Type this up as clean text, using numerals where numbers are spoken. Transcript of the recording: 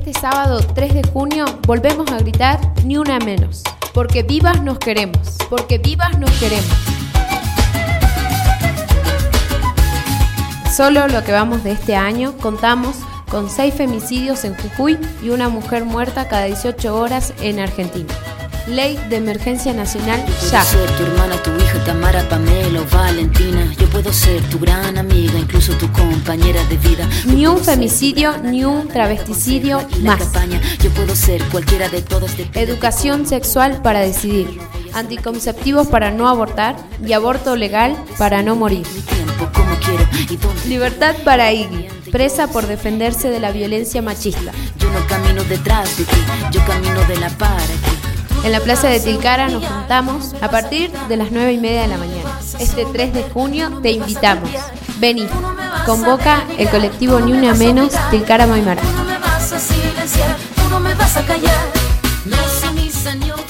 Este sábado 3 de junio volvemos a gritar ni una menos. Porque vivas nos queremos. Porque vivas nos queremos. Solo lo que vamos de este año contamos con 6 femicidios en Jujuy y una mujer muerta cada 18 horas en Argentina. Ley de emergencia nacional ya. Yo puedo ser tu hermana, tu hija, Tamara, Pamela o Valentina. Yo puedo ser tu gran amiga, incluso tu compañera de vida. Ni un femicidio, ni un travesticidio más. Yo puedo ser cualquiera de todas. Educación sexual para decidir. Anticonceptivos para no abortar y aborto legal para no morir. Libertad para Iggy, presa por defenderse de la violencia machista. Yo no camino detrás de ti, yo camino de la par aquí. En la plaza de Tilcara nos juntamos a partir de las 9:30 de la mañana. Este 3 de junio te invitamos. Vení, convoca el colectivo Ni Una Menos Tilcara Maimara. Tú no me vas a silenciar, tú no me vas a callar. No, señor.